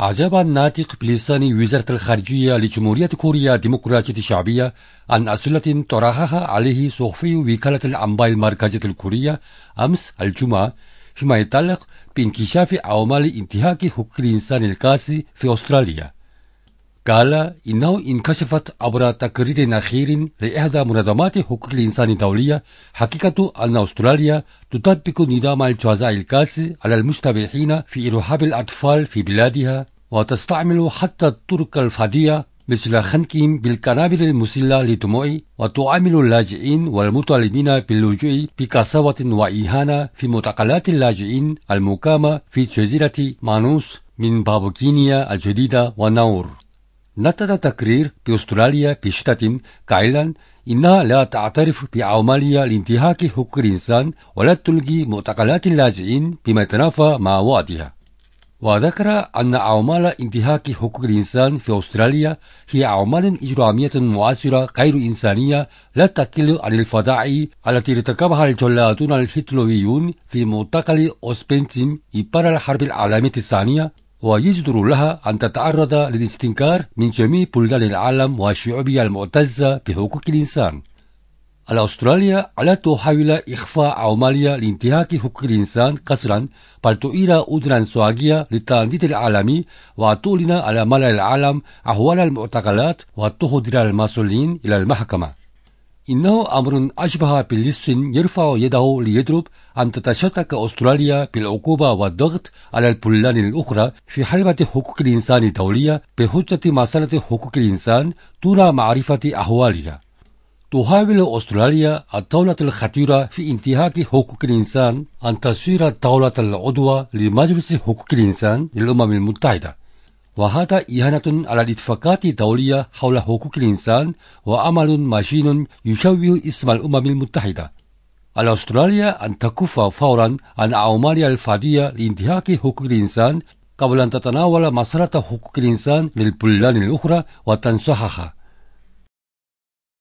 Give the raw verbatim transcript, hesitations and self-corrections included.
أعجب الناطق بلسان وزارة الخارجية لجمهورية كوريا الديمقراطية الشعبية عن أسئلة طرحها عليه صحفي وكالة الأنباء المركزية الكورية أمس الجمعة فيما يتعلق بانكشاف أعمال انتهاك حقوق الإنسان القاسي في أستراليا. قال إنه انكشفت عبر تقرير أخير لإحدى منظمات حقوق الإنسان الدولية حقيقة أن أستراليا تطبق نظام الجزاء القاسي على المشتبهين في إرهاب الأطفال في بلادها، وتستعمل حتى الطرق الفادية مثل خنقهم بالقنابل المسلة للدموع، وتعامل اللاجئين والمطالبين باللجوء بقساوة وإهانة في معتقلات اللاجئين المقامة في جزيرة مانوس من بابوكينيا الجديدة وناور. نطق التقرير بأستراليا بشدة قائلا إنها لا تعترف بأعمال لانتهاك حقوق الإنسان ولا تلغي معتقلات اللاجئين بما يتنافى مع وعدها. وذكر أن أعمال انتهاك حقوق الإنسان في أستراليا هي أعمال إجرامية معاصرة غير إنسانية لا تقل عن الفظائع التي ارتكبها الجلادون الهتلريون في معتقل أوسبنزيم إبان الحرب العالمية الثانية، ويجدر لها أن تتعرض للاستنكار من جميع بلدان العالم والشعوبية المعتزة بحقوق الإنسان. على أستراليا ألا تحاول إخفاء أعمال لانتهاك حقوق الإنسان قسرا، بل تؤير أذنا صاغية للتنديد العالمي وتعلن على ملأ العالم أحوال المعتقلات وتحضر المسؤولين إلى المحكمة. إنه أمر أشبه باللص يرفع يده ليضرب أن تتشتك أستراليا بالعقوبة والضغط على البلدان الأخرى في حلبة حقوق الإنسان الدولية بحجة مسألة حقوق الإنسان دون معرفة أحوالها. تحاول أستراليا الدولة الخطيرة في انتهاك حقوق الإنسان أن تصير الدولة العضوة لمجلس حقوق الإنسان للأمم المتحدة، وهذا إهانة على الاتفاقات الدولية حول حقوق الإنسان وعمل ماشين يشوه اسم الأمم المتحدة. على أستراليا أن تكف فورا عن أعمال الفادية لانتهاك حقوق الإنسان قبل أن تتناول مسألة حقوق الإنسان للبلدان الأخرى وتنصحها.